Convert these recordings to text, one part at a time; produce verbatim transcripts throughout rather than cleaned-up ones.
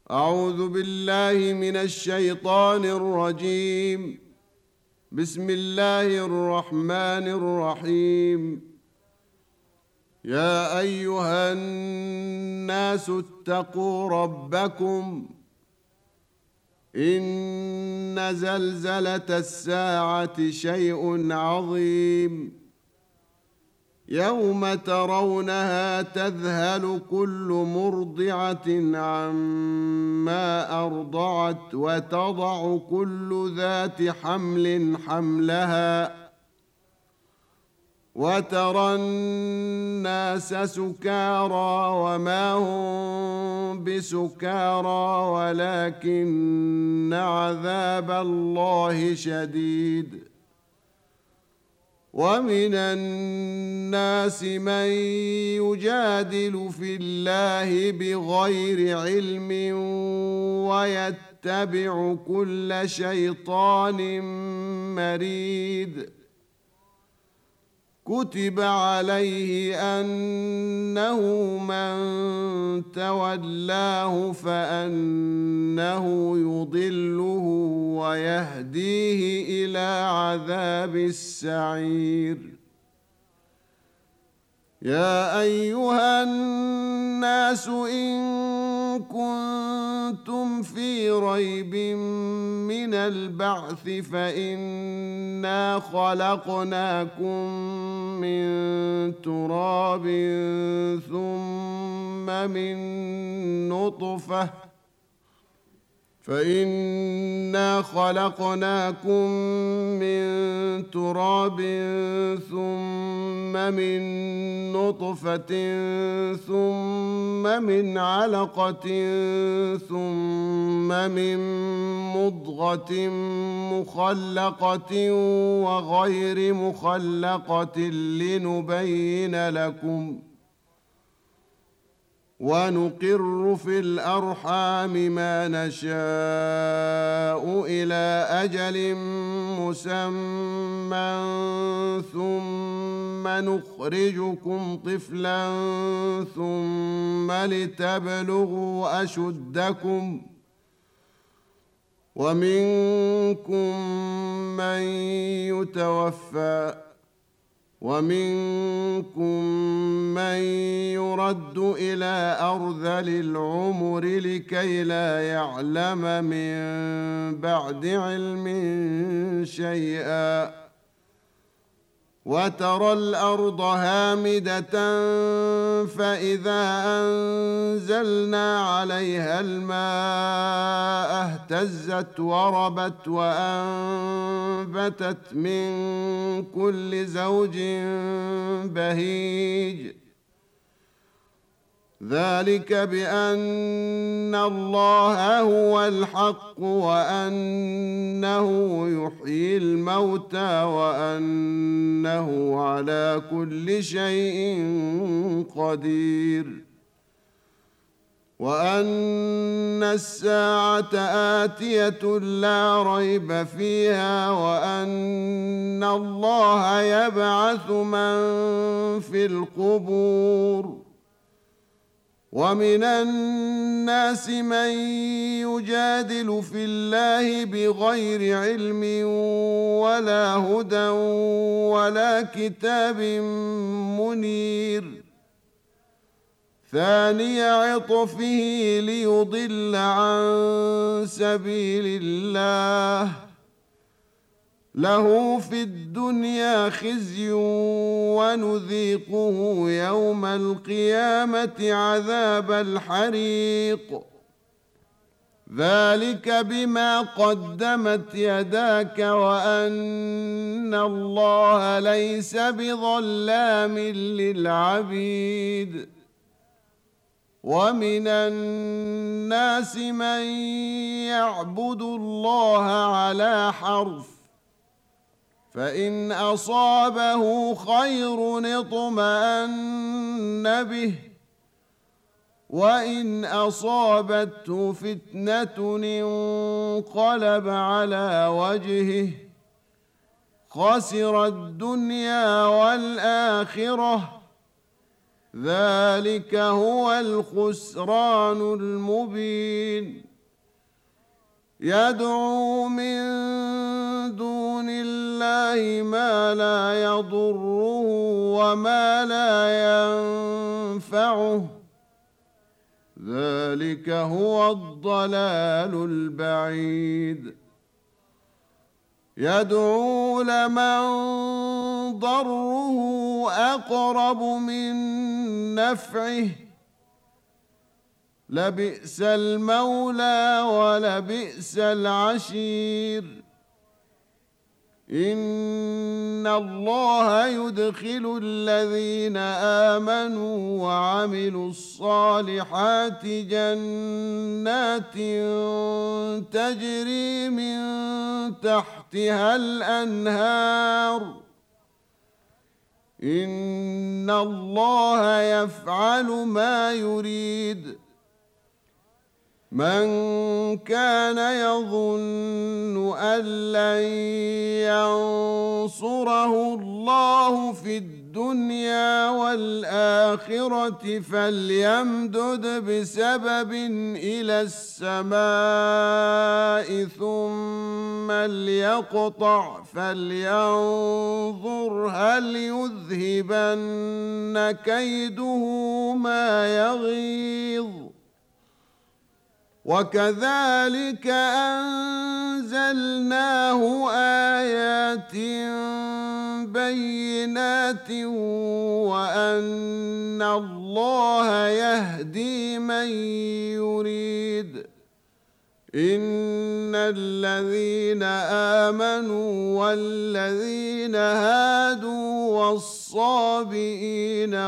أعوذ بالله من الشيطان الرجيم. بسم الله الرحمن الرحيم. يا أيها الناس اتقوا ربكم إن زلزلة الساعة شيء عظيم يوم ترونها تذهل كل مرضعة عما أرضعت وتضع كل ذات حمل حملها وترى الناس سكارى وما هم بسكارى ولكن عذاب الله شديد. ومن الناس من يجادل في الله بغير علم ويتبع كل شيطان مريد. كتب عليه أنه من تولاه فأنه يضله ويهديه إلى عذاب السعير. يا أيها الناس إن كنتم في ريب من البعث فإنا خلقناكم من تراب ثم من نطفة فإنا خلقناكم من تراب ثم من نطفة ثم من علقة ثم من مضغة مخلقة وغير مخلقة لنبين لكم ونقر في الأرحام ما نشاء إلى أجل مسمى ثم نخرجكم طفلا ثم لتبلغوا أشدكم ومنكم من يتوفى ومنكم من يرد إلى أرذل العمر لكي لا يعلم من بعد علم شيئا. وترى الأرض هامدة فإذا أنزلنا عليها الماء اهتزت وربت وأنبتت من كل زوج بهيج. ذلك بأن الله هو الحق وأنه يحيي الموتى وأنه على كل شيء قدير وأن الساعة آتية لا ريب فيها وأن الله يبعث من في القبور. ومن الناس من يجادل في الله بغير علم ولا هدى ولا كتاب منير. ثاني عطفه ليضل عن سبيل الله له في الدنيا خزي ونذيقه يوم القيامة عذاب الحريق. ذلك بما قدمت يداك وأن الله ليس بظلام للعبيد. ومن الناس من يعبد الله على حرف فإن أصابه خير اطمأن به وإن أصابته فتنة انقلب على وجهه خسر الدنيا والآخرة ذلك هو الخسران المبين يدعو من دون الله ما لا يضره وما لا ينفعه ذلك هو الضلال البعيد يدعو لمن ضره أقرب من نفعه لبئس المولى ولبئس العشير إن الله يدخل الذين آمنوا وعملوا الصالحات جنات تجري من تحتها الأنهار إن الله يفعل ما يريد من كان يظن أن لن ينصره الله في الدنيا والآخرة فليمدد بسبب إلى السماء ثم ليقطع فلينظر هل يذهبن كيده ما يغيظ وكذلك أنزلناه آيات بينات وأن الله يهدي من يريد إن الذين آمنوا والذين هادوا والصابئين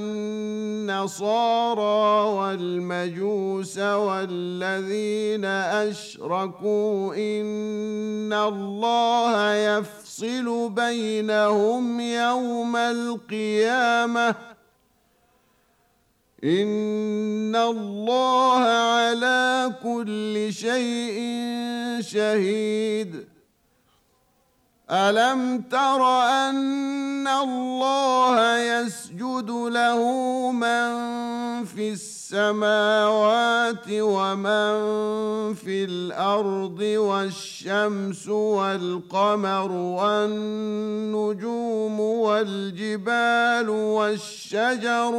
والنصارى والمجوس والذين أشركوا إن الله يفصل بينهم يوم القيامة إن الله على كل شيء شهيد ألم تر أن الله يسجد له من في السماوات ومن في الأرض والشمس والقمر والنجوم والجبال والشجر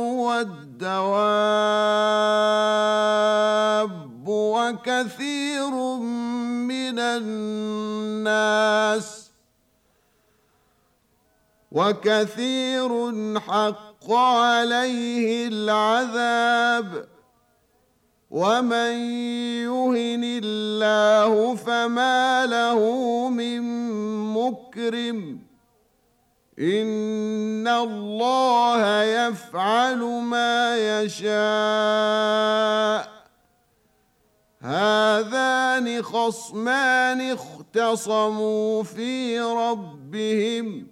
والدواب وكثير من الناس وكثير حق عليه العذاب ومن يهن الله فما له من مكرم إن الله يفعل ما يشاء هذان خصمان اختصموا في ربهم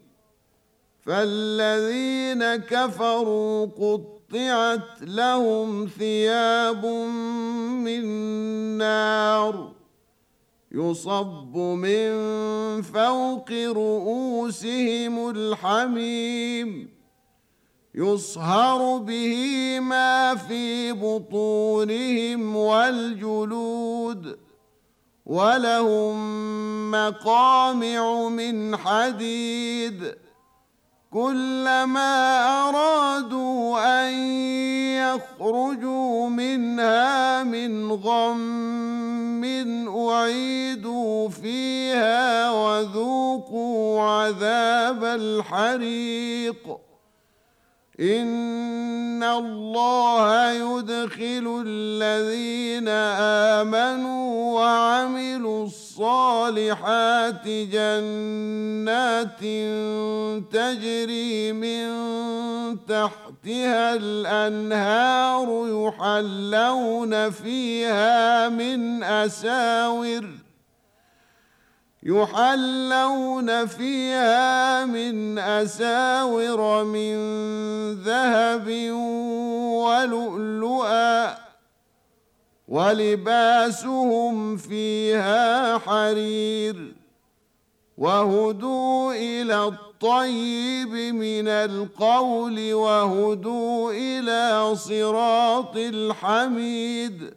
فالذين كفروا قطعت لهم ثياب من نار يصب من فوق رؤوسهم الحميم يصهر به ما في بطونهم والجلود ولهم مقامع من حديد كلما أرادوا أن يخرجوا منها من غم أعيدوا فيها وذوقوا عذاب الحريق إن الله يدخل الذين آمنوا وعملوا الصالحات جنات تجري من تحتها الأنهار يحلون فيها من أساور يحلون فيها من أساور من ذهب ولؤلؤا ولباسهم فيها حرير وهدوا إلى الطاعة الطيب من القول وهدوا إلى صراط الحميد.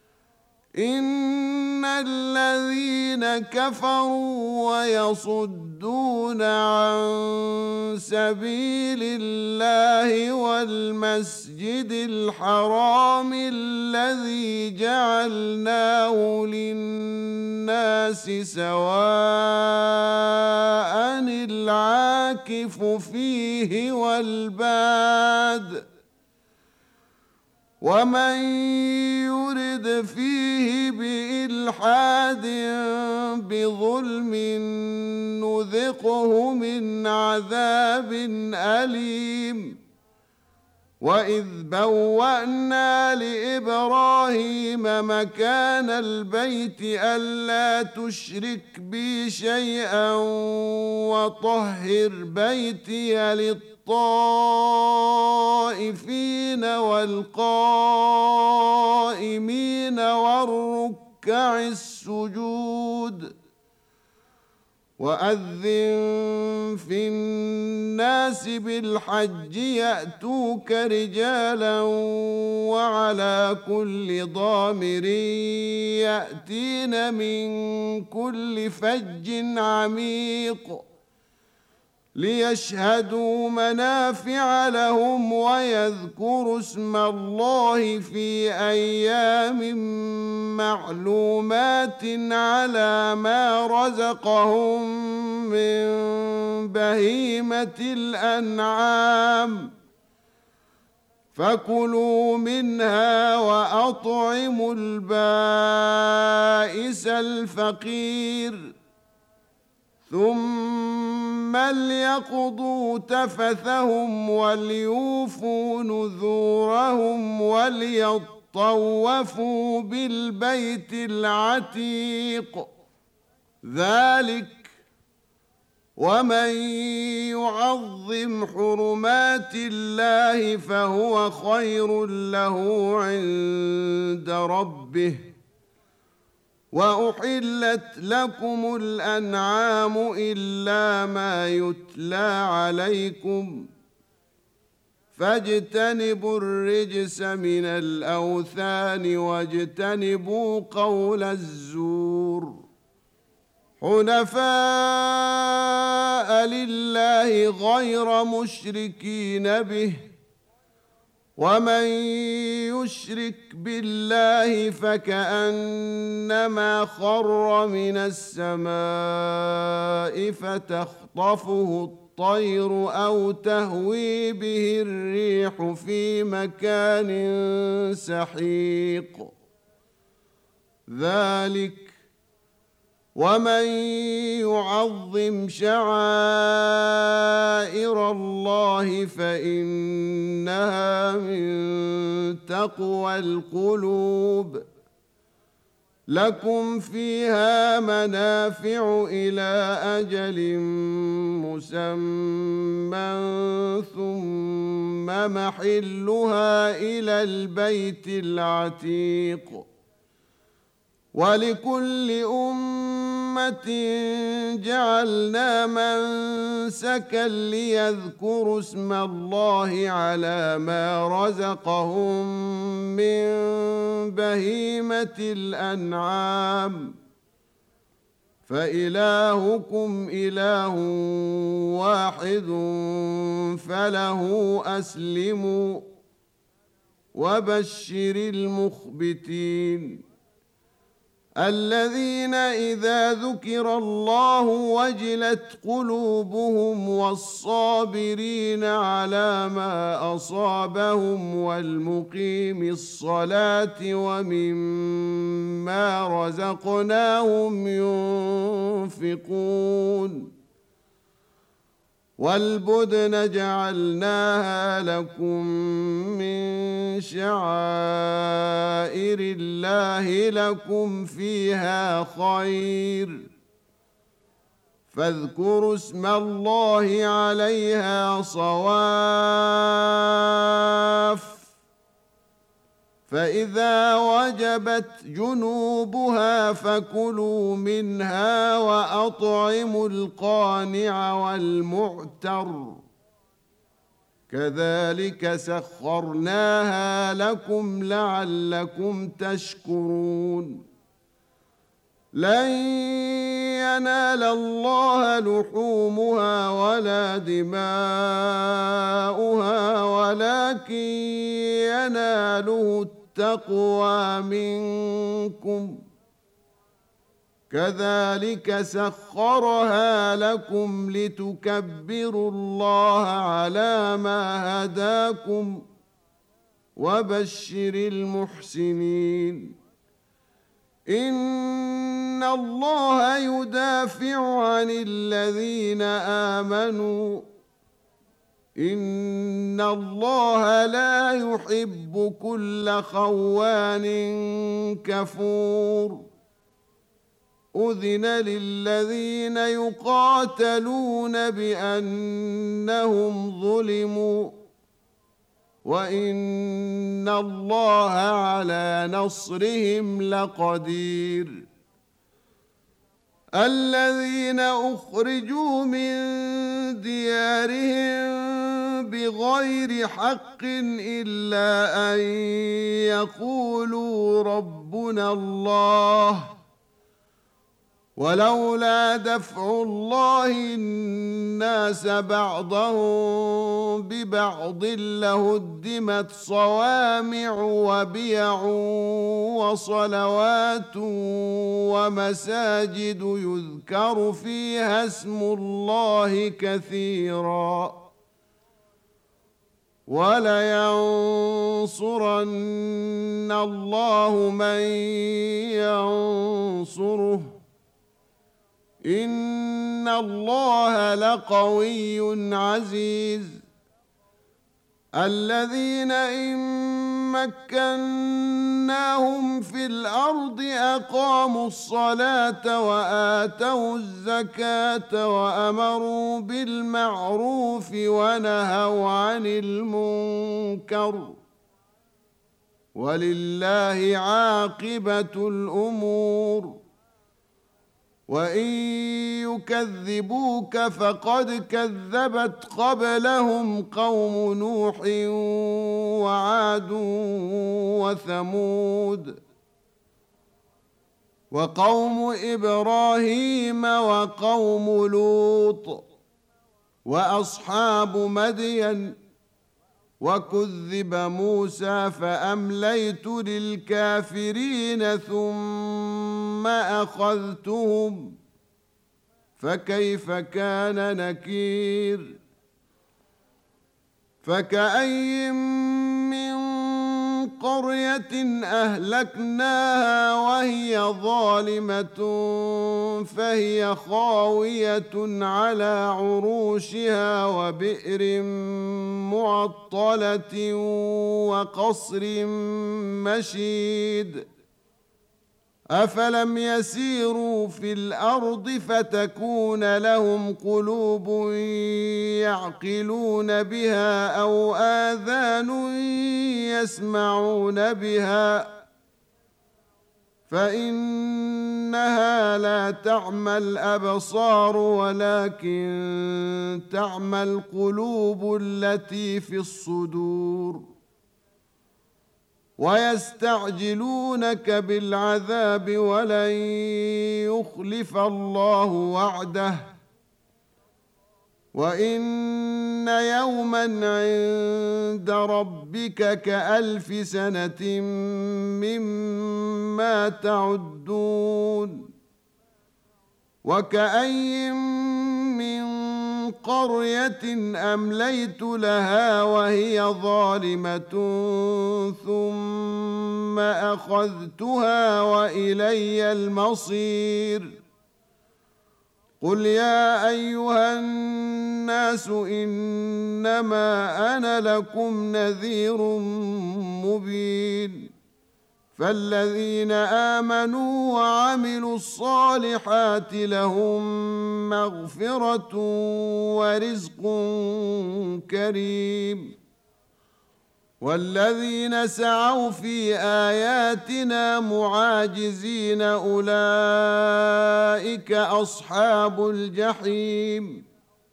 إن الذين كفروا ويصدون عن سبيل الله والمسجد الحرام الذي جعلناه للناس سواء العاكف فيه والباد ومن يرد فيه بإلحاد بظلم نذقه من عذاب أليم. وإذ بوأنا لإبراهيم مكان البيت ألا تشرك بي شيئا وطهر بيتي للطائفين والقائمين والركع السجود. وأذن في الناس بالحج يأتوك رجالا وعلى كل ضامر يأتين من كل فج عميق ليشهدوا منافع لهم ويذكروا اسم الله في أيام معلومات على ما رزقهم من بهيمة الأنعام فكلوا منها وأطعموا البائس الفقير ثم ليقضوا تفثهم وليوفوا نذورهم وليطوفوا بالبيت العتيق. ذلك ومن يعظم حرمات الله فهو خير له عند ربه. وأحلت لكم الأنعام إلا ما يتلى عليكم فاجتنبوا الرجس من الأوثان واجتنبوا قول الزور حنفاء لله غير مشركين به ومن يشرك بالله فكأنما خر من السماء فتخطفه الطير أو تهوي به الريح في مكان سحيق. ذلك ومن يعظم شعائر الله فإنها من تقوى القلوب. لكم فيها منافع إلى أجل مسمى ثم محلها إلى البيت العتيق. ولكل أمة جعلنا منسكا ليذكروا اسم الله على ما رزقهم من بهيمة الأنعام فإلهكم إله واحد فله أسلموا وبشر المخبتين الذين إذا ذكر الله وجلت قلوبهم والصابرين على ما أصابهم والمقيم الصلاة ومما رزقناهم ينفقون. والبدن جعلناها لكم من شعائر الله لكم فيها خير فاذكروا اسم الله عليها صواف فإذا وجبت جنوبها فكلوا منها وأطعموا القانع والمعتر كذلك سخرناها لكم لعلكم تشكرون لن ينال الله لحومها ولا دماؤها ولكن يناله التقوى منكم كذلك سخرها لكم لتكبروا الله على ما هداكم وبشر المحسنين إن الله يدافع عن الذين آمنوا إن الله لا يحب كل خوان كفور أذن للذين يقاتلون بأنهم ظلموا وإن الله على نصرهم لقدير الذين أخرجوا من ديارهم بغير حق إلا أن يقولوا ربنا الله ولولا دفع الله الناس بعضهم ببعض لهدمت صوامع وبيع وصلوات ومساجد يذكر فيها اسم الله كثيرا ولينصرن الله من ينصره إن الله لقوي عزيز الذين إن مكناهم في الأرض أقاموا الصلاة وآتوا الزكاة وأمروا بالمعروف ونهوا عن المنكر ولله عاقبة الأمور وإن يكذبوك فقد كذبت قبلهم قوم نوح وعاد وثمود وقوم إبراهيم وقوم لوط وأصحاب مدين وكذب موسى فأمليت للكافرين ثم أخذتهم فكيف كان نكير فكأي من قرية أهلكناها وهي ظالمة فهي خاوية على عروشها وبئر معطلة وقصر مشيد أفلم يسيروا في الأرض فتكون لهم قلوب يعقلون بها أو آذان يسمعون بها فإنها لا تعمى الأبصار ولكن تعمى القلوب التي في الصدور ويستعجلونك بالعذاب ولن يخلف الله وعده وإن يوما عند ربك كألف سنة مما تعدون وكأي من قرية أمليت لها وهي ظالمة ثم أخذتها وإلي المصير قل يا أيها الناس إنما أنا لكم نذير مبين فالذين آمنوا وعملوا الصالحات لهم مغفرة ورزق كريم والذين سعوا في آياتنا معاجزين أولئك أصحاب الجحيم.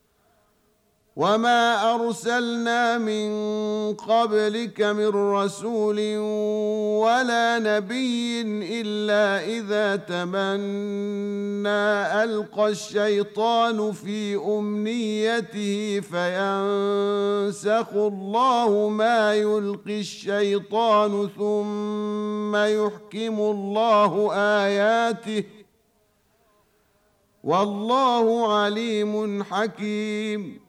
وما أرسلنا من قبلك من رسول ولا نبي إلا إذا تمنى ألقى الشيطان في أمنيته فينسخ الله ما يلقي الشيطان ثم يحكم الله آياته والله عليم حكيم.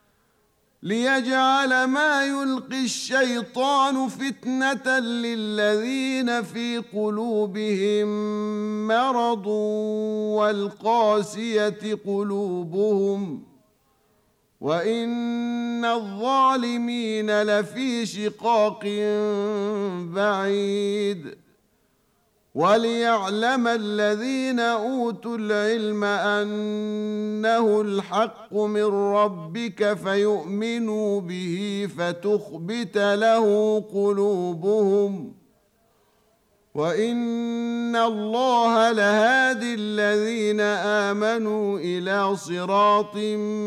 ليجعل ما يلقي الشيطان فتنة للذين في قلوبهم مرض والقاسية قلوبهم وإن الظالمين لفي شقاق بعيد. وليعلم الذين أوتوا العلم أنه الحق من ربك فيؤمنوا به فتخبت له قلوبهم وإن الله لهادي الذين آمنوا إلى صراط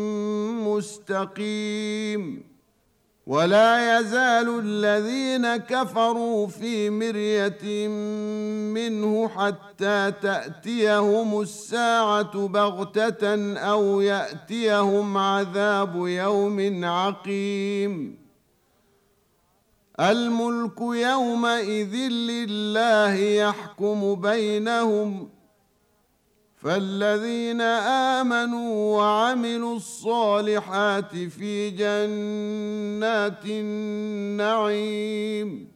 مستقيم. ولا يزال الذين كفروا في مرية منه حتى تأتيهم الساعة بغتة أو يأتيهم عذاب يوم عقيم. الملك يومئذ لله يحكم بينهم فالذين آمنوا وعملوا الصالحات في جنات النعيم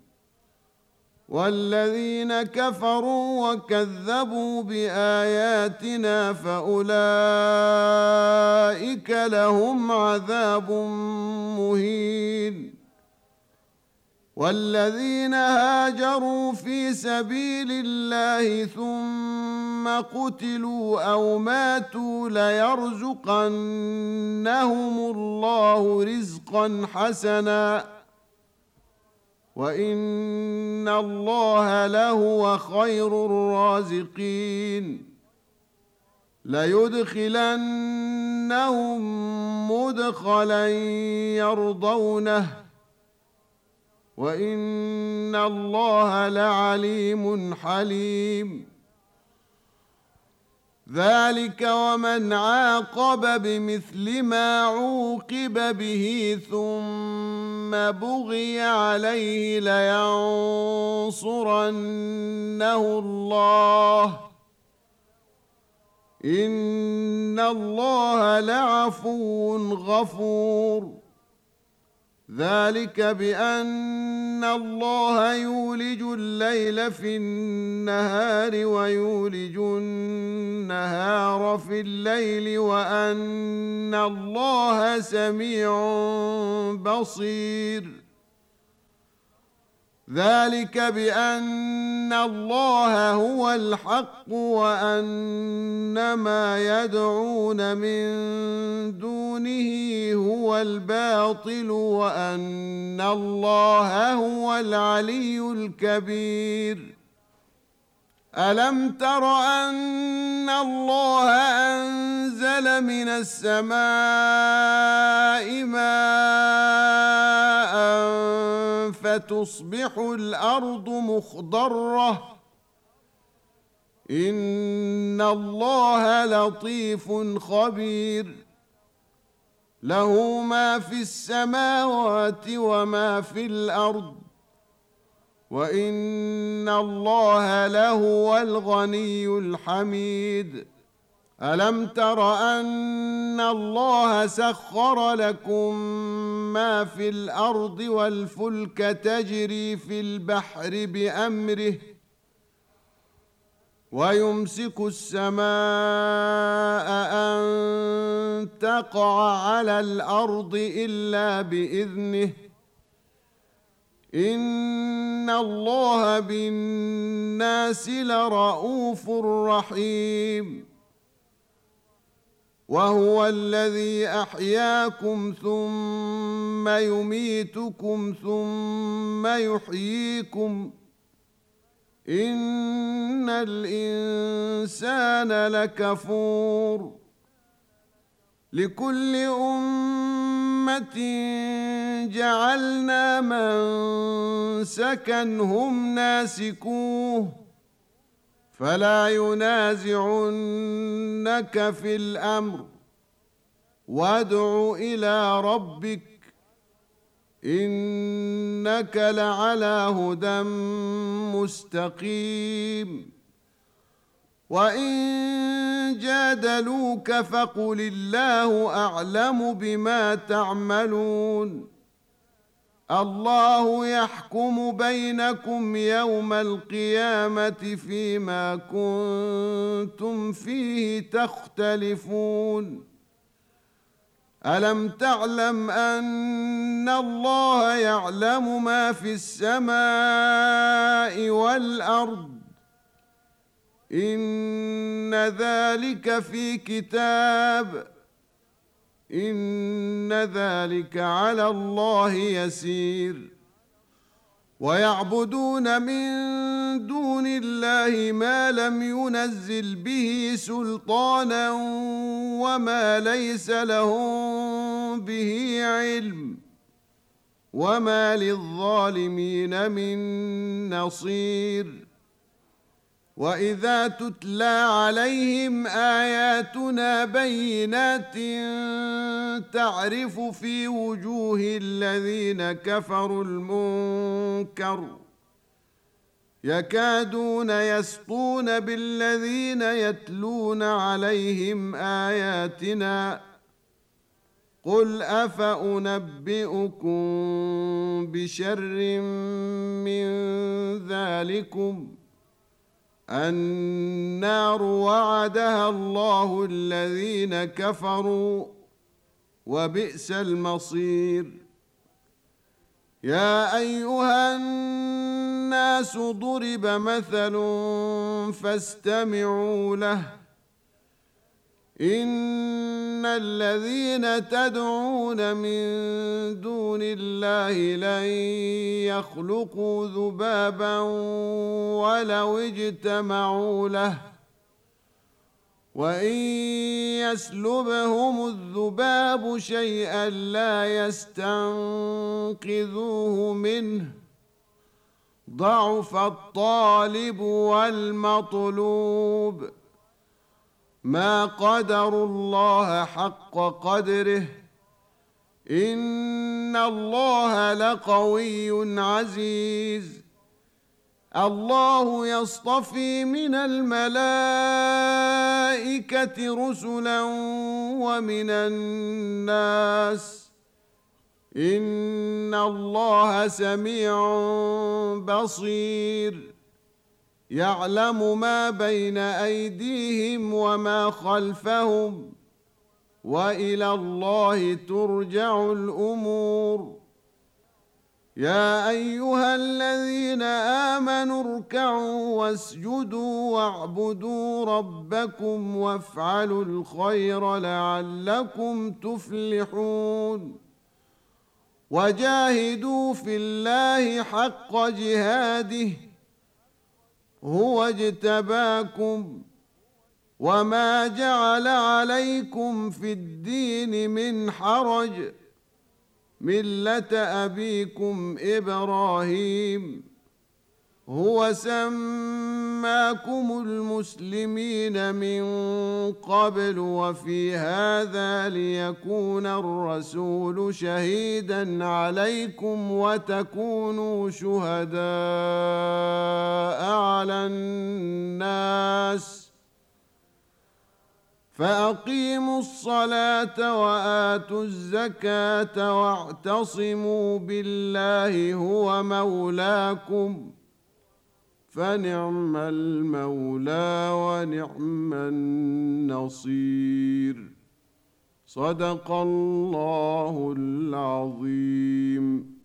والذين كفروا وكذبوا بآياتنا فأولئك لهم عذاب مهين. والذين هاجروا في سبيل الله ثم قتلوا أو ماتوا ليرزقنهم الله رزقا حسنا وإن الله لهو خير الرازقين. ليدخلنهم مدخلا يرضونه وإن الله لعليم حليم. ذلك ومن عاقب بمثل ما عوقب به ثم بغي عليه لينصرنه الله إن الله لعفو غفور. ذلك بأن الله يولج الليل في النهار ويولج النهار في الليل وأن الله سميع بصير. ذلك بأن الله هو الحق وأن ما يدعون من دونه هو الباطل وأن الله هو العلي الكبير. ألم تر أن الله أنزل من السماء ماء فتصبح الأرض مخضرة إن الله لطيف خبير. له ما في السماوات وما في الأرض وإن الله لهو الغني الحميد. ألم تر أن الله سخر لكم ما في الأرض والفلك تجري في البحر بأمره ويمسك السماء أن تقع على الأرض إلا بإذنه إن الله بالناس لرءوف رحيم. وهو الذي أحياكم ثم يميتكم ثم يحييكم إن الإنسان لكفور لكل أمة جعلنا منسكا هم ناسكوه فلا ينازعنك في الأمر وادع إلى ربك إنك لعلى هدى مستقيم وإن جادلوك فقل الله أعلم بما تعملون الله يحكم بينكم يوم القيامة فيما كنتم فيه تختلفون ألم تعلم أن الله يعلم ما في السماء والأرض إن ذلك في كتاب إن ذلك على الله يسير ويعبدون من دون الله ما لم ينزل به سلطانا وما ليس لهم به علم وما للظالمين من نصير وإذا تتلى عليهم آياتنا بينات تعرف في وجوه الذين كفروا المنكر يكادون يسطون بالذين يتلون عليهم آياتنا قل أفأنبئكم بشر من ذلكم النار وعدها الله الذين كفروا وبئس المصير يا أيها الناس ضرب مثل فاستمعوا له إن الذين تدعون من دون الله لن يخلقوا ذبابا ولو اجتمعوا له وإن يسلبهم الذباب شيئا لا يستنقذوه منه ضعف الطالب والمطلوب ما قدروا الله حق قدره إن الله لقوي عزيز الله يصطفي من الملائكة رسلا ومن الناس إن الله سميع بصير يعلم ما بين أيديهم وما خلفهم وإلى الله ترجع الأمور يا أيها الذين آمنوا اركعوا واسجدوا واعبدوا ربكم وافعلوا الخير لعلكم تفلحون وجاهدوا في الله حق جهاده هو اجتباكم وما جعل عليكم في الدين من حرج ملة أبيكم إبراهيم هو سماكم المسلمين من قبل وفي هذا ليكون الرسول شهيدا عليكم وتكونوا شهداء على الناس فأقيموا الصلاة وآتوا الزكاة واعتصموا بالله هو مولاكم فنعم المولى ونعم النصير صدق الله العظيم.